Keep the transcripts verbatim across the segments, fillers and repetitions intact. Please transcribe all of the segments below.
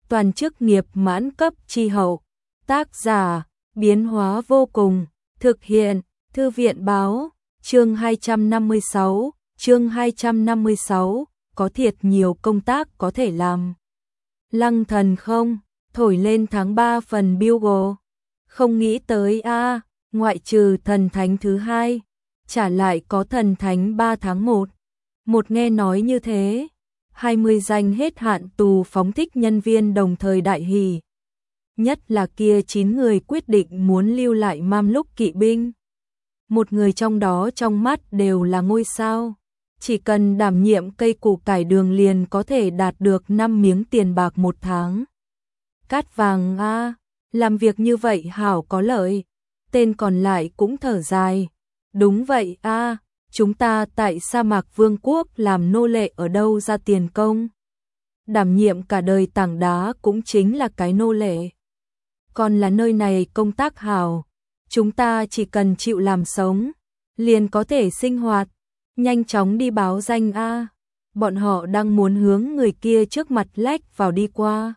toàn chức nghiệp mãn cấp chi hậu. Tác giả, biến hóa vô cùng, thực hiện, Thư viện báo, chương hai trăm năm mươi sáu, chương hai trăm năm mươi sáu, có thiệt nhiều công tác có thể làm. Lăng thần không, thổi lên tháng ba phần Bugle. Không nghĩ tới a, à, ngoại trừ thần thánh thứ hai, trả lại có thần thánh ba tháng một. Một nghe nói như thế, hai mươi danh hết hạn tù phóng thích nhân viên đồng thời đại hỉ. Nhất là kia chín người quyết định muốn lưu lại Mamluk kỵ binh. Một người trong đó trong mắt đều là ngôi sao. Chỉ cần đảm nhiệm cây củ cải đường liền có thể đạt được năm miếng tiền bạc một tháng. Cát vàng a, à, làm việc như vậy hảo có lợi. Tên còn lại cũng thở dài. Đúng vậy a, à, chúng ta tại sa mạc vương quốc làm nô lệ ở đâu ra tiền công. Đảm nhiệm cả đời tảng đá cũng chính là cái nô lệ. Còn là nơi này công tác hảo, chúng ta chỉ cần chịu làm sống, liền có thể sinh hoạt. Nhanh chóng đi báo danh a, à. Bọn họ đang muốn hướng người kia trước mặt lách vào đi qua.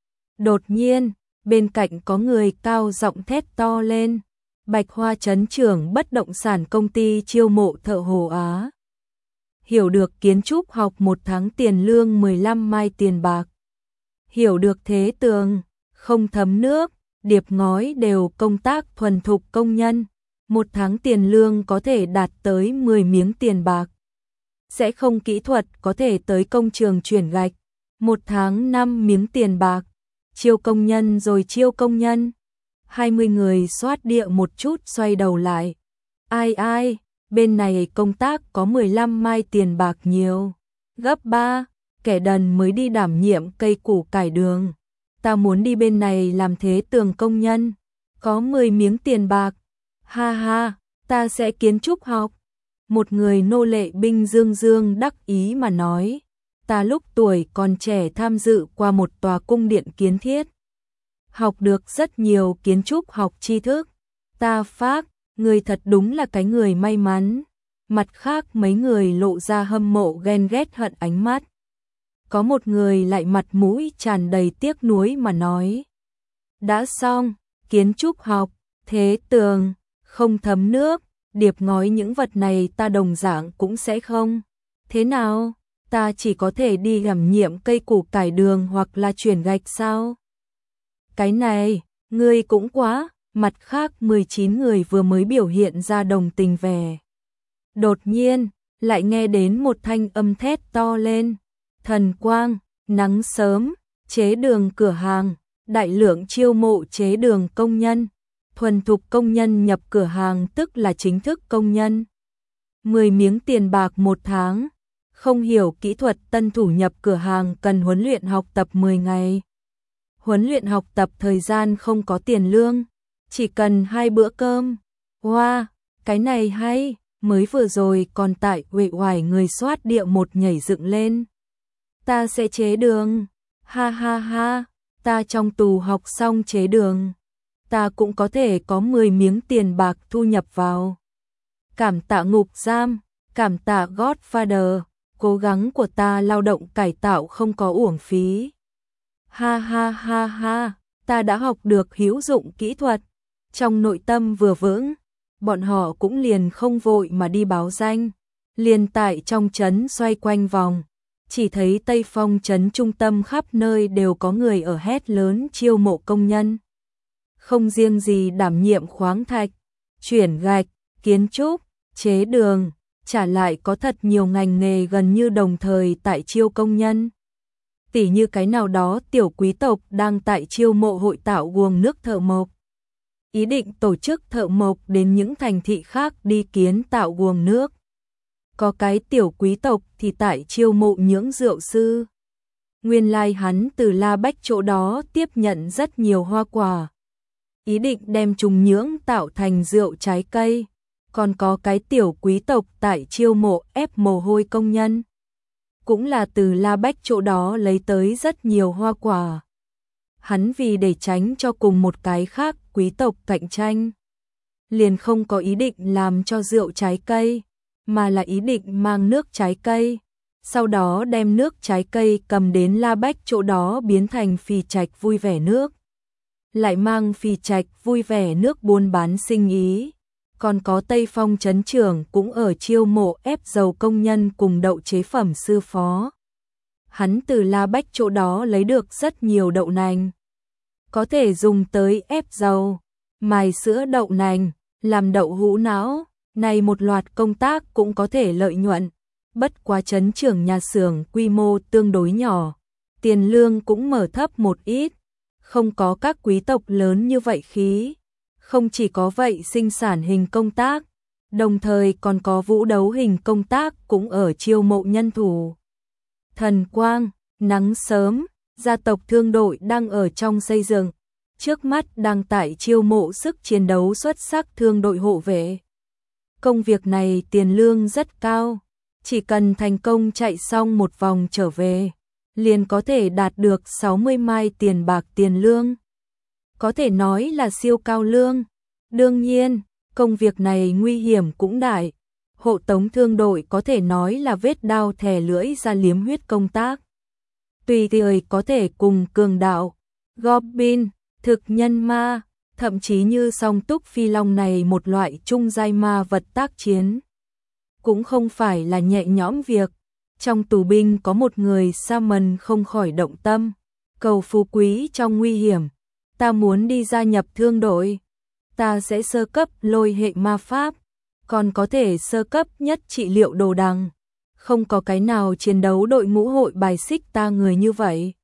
Đột nhiên, bên cạnh có người cao giọng thét to lên. Bạch Hoa trấn trưởng bất động sản công ty chiêu mộ thợ Hồ Á. Hiểu được kiến trúc học một tháng tiền lương mười lăm mai tiền bạc. Hiểu được thế tường, không thấm nước, điệp ngói đều công tác thuần thục công nhân. Một tháng tiền lương có thể đạt tới mười miếng tiền bạc. Sẽ không kỹ thuật có thể tới công trường chuyển gạch. Một tháng năm miếng tiền bạc. Chiêu công nhân rồi chiêu công nhân. hai mươi người soát địa một chút xoay đầu lại. Ai ai, bên này công tác có mười lăm mai tiền bạc nhiều. Gấp ba, kẻ đần mới đi đảm nhiệm cây củ cải đường. Ta muốn đi bên này làm thế tường công nhân. Có mười miếng tiền bạc. Ha ha, ta sẽ kiến trúc học. Một người nô lệ binh dương dương đắc ý mà nói. Ta lúc tuổi còn trẻ tham dự qua một tòa cung điện kiến thiết. Học được rất nhiều kiến trúc học tri thức. Ta phác, người thật đúng là cái người may mắn. Mặt khác mấy người lộ ra hâm mộ ghen ghét hận ánh mắt. Có một người lại mặt mũi tràn đầy tiếc nuối mà nói. Đã xong, kiến trúc học, thế tường, không thấm nước, điệp ngói những vật này ta đồng dạng cũng sẽ không. Thế nào, ta chỉ có thể đi đảm nhiệm cây củ cải đường hoặc là chuyển gạch sao? Cái này, ngươi cũng quá, mặt khác mười chín người vừa mới biểu hiện ra đồng tình vẻ. Đột nhiên, lại nghe đến một thanh âm thét to lên. Thần quang, nắng sớm, chế đường cửa hàng, đại lượng chiêu mộ chế đường công nhân. Thuần thục công nhân nhập cửa hàng tức là chính thức công nhân. mười miếng tiền bạc một tháng. Không hiểu kỹ thuật tân thủ nhập cửa hàng cần huấn luyện học tập mười ngày. Huấn luyện học tập thời gian không có tiền lương, chỉ cần hai bữa cơm. Wow, cái này hay, mới vừa rồi còn tại uể oải người soát địa một nhảy dựng lên. Ta sẽ chế đường, ha ha ha, ta trong tù học xong chế đường. Ta cũng có thể có mười miếng tiền bạc thu nhập vào. Cảm tạ ngục giam, cảm tạ Godfather, cố gắng của ta lao động cải tạo không có uổng phí. Ha ha ha ha, ta đã học được hữu dụng kỹ thuật. Trong nội tâm vừa vững, bọn họ cũng liền không vội mà đi báo danh. Liền tại trong trấn xoay quanh vòng, chỉ thấy Tây Phong trấn trung tâm khắp nơi đều có người ở hét lớn chiêu mộ công nhân. Không riêng gì đảm nhiệm khoáng thạch, chuyển gạch, kiến trúc, chế đường, trả lại có thật nhiều ngành nghề gần như đồng thời tại chiêu công nhân. Tỉ như cái nào đó tiểu quý tộc đang tại chiêu mộ hội tạo guồng nước thợ mộc. Ý định tổ chức thợ mộc đến những thành thị khác đi kiến tạo guồng nước. Có cái tiểu quý tộc thì tại chiêu mộ những rượu sư. Nguyên lai hắn từ La Bách chỗ đó tiếp nhận rất nhiều hoa quả. Ý định đem trùng nhưỡng tạo thành rượu trái cây. Còn có cái tiểu quý tộc tại chiêu mộ ép mồ hôi công nhân. Cũng là từ La Bách chỗ đó lấy tới rất nhiều hoa quả. Hắn vì để tránh cho cùng một cái khác quý tộc cạnh tranh, liền không có ý định làm cho rượu trái cây, mà là ý định mang nước trái cây, sau đó đem nước trái cây cầm đến La Bách chỗ đó biến thành Phì Trạch vui vẻ nước. Lại mang Phì Trạch vui vẻ nước buôn bán sinh ý. Còn có Tây Phong trấn trưởng cũng ở chiêu mộ ép dầu công nhân cùng đậu chế phẩm sư phó. Hắn từ La Bách chỗ đó lấy được rất nhiều đậu nành. Có thể dùng tới ép dầu, mài sữa đậu nành, làm đậu hũ não. Này một loạt công tác cũng có thể lợi nhuận. Bất quá trấn trưởng nhà xưởng quy mô tương đối nhỏ. Tiền lương cũng mở thấp một ít. Không có các quý tộc lớn như vậy khí. Không chỉ có vậy sinh sản hình công tác, đồng thời còn có vũ đấu hình công tác cũng ở chiêu mộ nhân thủ. Thần Quang, nắng sớm, gia tộc thương đội đang ở trong xây dựng, trước mắt đang tại chiêu mộ sức chiến đấu xuất sắc thương đội hộ vệ. Công việc này tiền lương rất cao, chỉ cần thành công chạy xong một vòng trở về, liền có thể đạt được sáu mươi mai tiền bạc tiền lương. Có thể nói là siêu cao lương. Đương nhiên, công việc này nguy hiểm cũng đại. Hộ tống thương đội có thể nói là vết đao thè lưỡi ra liếm huyết công tác. Tùy thời có thể cùng cường đạo, goblin, thực nhân ma, thậm chí như song túc phi long này một loại trung giai ma vật tác chiến. Cũng không phải là nhẹ nhõm việc. Trong tù binh có một người Salmon không khỏi động tâm. Cầu phú quý trong nguy hiểm. Ta muốn đi gia nhập thương đội. Ta sẽ sơ cấp lôi hệ ma pháp. Còn có thể sơ cấp nhất trị liệu đồ đằng. Không có cái nào chiến đấu đội ngũ hội bài xích ta người như vậy.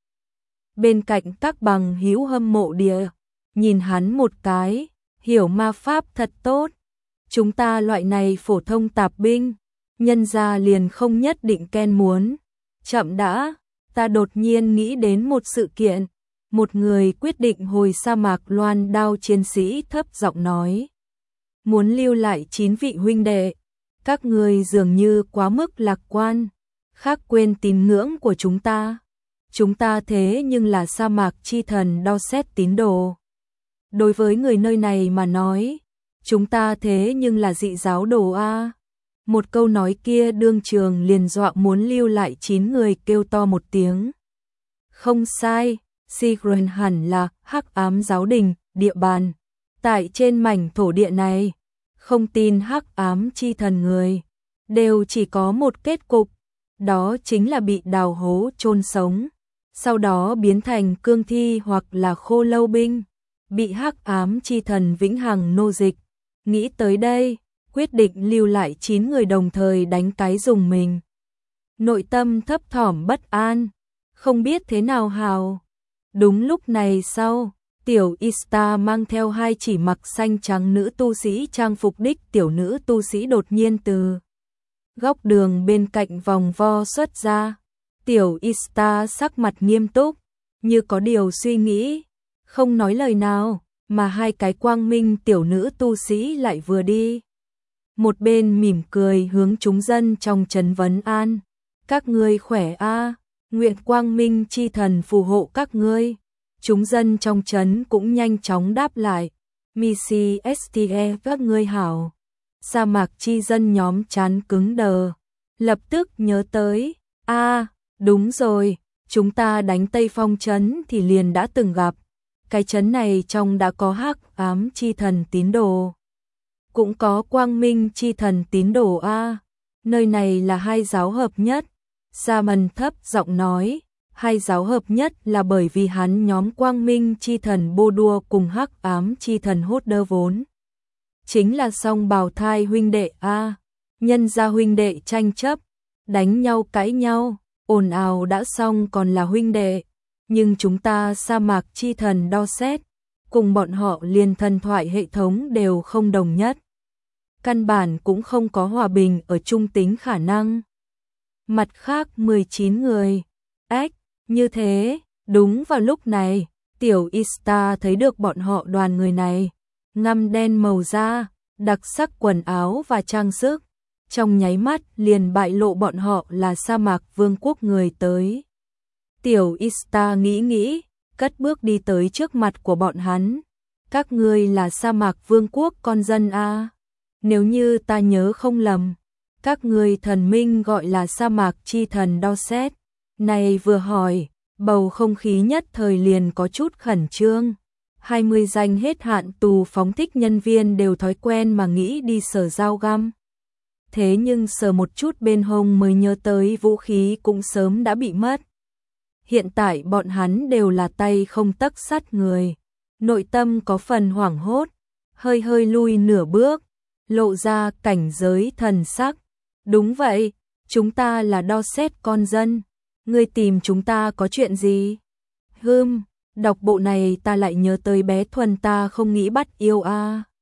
Bên cạnh các bằng hữu hâm mộ địa. Nhìn hắn một cái. Hiểu ma pháp thật tốt. Chúng ta loại này phổ thông tạp binh. Nhân ra liền không nhất định Ken muốn. Chậm đã. Ta đột nhiên nghĩ đến một sự kiện. Một người quyết định hồi sa mạc loan đao chiến sĩ thấp giọng nói. Muốn lưu lại chín vị huynh đệ. Các người dường như quá mức lạc quan. Khác quên tín ngưỡng của chúng ta. Chúng ta thế nhưng là sa mạc chi thần đo xét tín đồ. Đối với người nơi này mà nói. Chúng ta thế nhưng là dị giáo đồ A. Một câu nói kia đương trường liền dọa muốn lưu lại chín người kêu to một tiếng. Không sai. Sigren hẳn là hắc ám giáo đình, địa bàn. Tại trên mảnh thổ địa này, không tin hắc ám chi thần người, đều chỉ có một kết cục, đó chính là bị đào hố chôn sống, sau đó biến thành cương thi hoặc là khô lâu binh, bị hắc ám chi thần vĩnh hằng nô dịch. Nghĩ tới đây, quyết định lưu lại chín người đồng thời đánh cái dùng mình. Nội tâm thấp thỏm bất an, không biết thế nào hào. Đúng lúc này sau, tiểu Ista mang theo hai chỉ mặc xanh trắng nữ tu sĩ trang phục đích tiểu nữ tu sĩ đột nhiên từ góc đường bên cạnh vòng vo xuất ra. Tiểu Ista sắc mặt nghiêm túc, như có điều suy nghĩ, không nói lời nào, mà hai cái quang minh tiểu nữ tu sĩ lại vừa đi. Một bên mỉm cười hướng chúng dân trong trấn vấn an. Các ngươi khỏe a, nguyện quang minh chi thần phù hộ các ngươi. Chúng dân trong trấn cũng nhanh chóng đáp lại. Missy ste các ngươi hảo. Sa mạc chi dân nhóm chán cứng đờ. Lập tức nhớ tới. a đúng rồi, chúng ta đánh Tây Phong trấn thì liền đã từng gặp. Cái trấn này trong đã có hắc ám chi thần tín đồ. Cũng có quang minh chi thần tín đồ a. Nơi này là hai giáo hợp nhất. Salmon thấp giọng nói, hai giáo hợp nhất là bởi vì hắn nhóm quang minh chi thần bô đua cùng hắc ám chi thần hốt đơ vốn. Chính là song bào thai huynh đệ a. Nhân gia huynh đệ tranh chấp, đánh nhau cãi nhau, ồn ào đã xong còn là huynh đệ. Nhưng chúng ta sa mạc chi thần đo xét, cùng bọn họ liền thần thoại hệ thống đều không đồng nhất. Căn bản cũng không có hòa bình ở trung tính khả năng. Mặt khác mười chín người. Ếch, như thế, đúng vào lúc này, tiểu Ista thấy được bọn họ đoàn người này. Ngăm đen màu da, đặc sắc quần áo và trang sức. Trong nháy mắt liền bại lộ bọn họ là sa mạc vương quốc người tới. Tiểu Ista nghĩ nghĩ, cất bước đi tới trước mặt của bọn hắn. Các ngươi là sa mạc vương quốc con dân a. Nếu như ta nhớ không lầm, Các người thần minh gọi là sa mạc chi thần Dorset. Này vừa hỏi, bầu không khí nhất thời liền có chút khẩn trương. hai mươi danh hết hạn tù phóng thích nhân viên đều thói quen mà nghĩ đi sờ dao găm. Thế nhưng sờ một chút bên hông mới nhớ tới vũ khí cũng sớm đã bị mất. Hiện tại bọn hắn đều là tay không tấc sắt người. Nội tâm có phần hoảng hốt, hơi hơi lui nửa bước, lộ ra cảnh giới thần sắc. Đúng vậy, chúng ta là Dorset con dân. Ngươi tìm chúng ta có chuyện gì? Hừm, đọc bộ này ta lại nhớ tới bé Thuần ta không nghĩ bắt yêu a. À.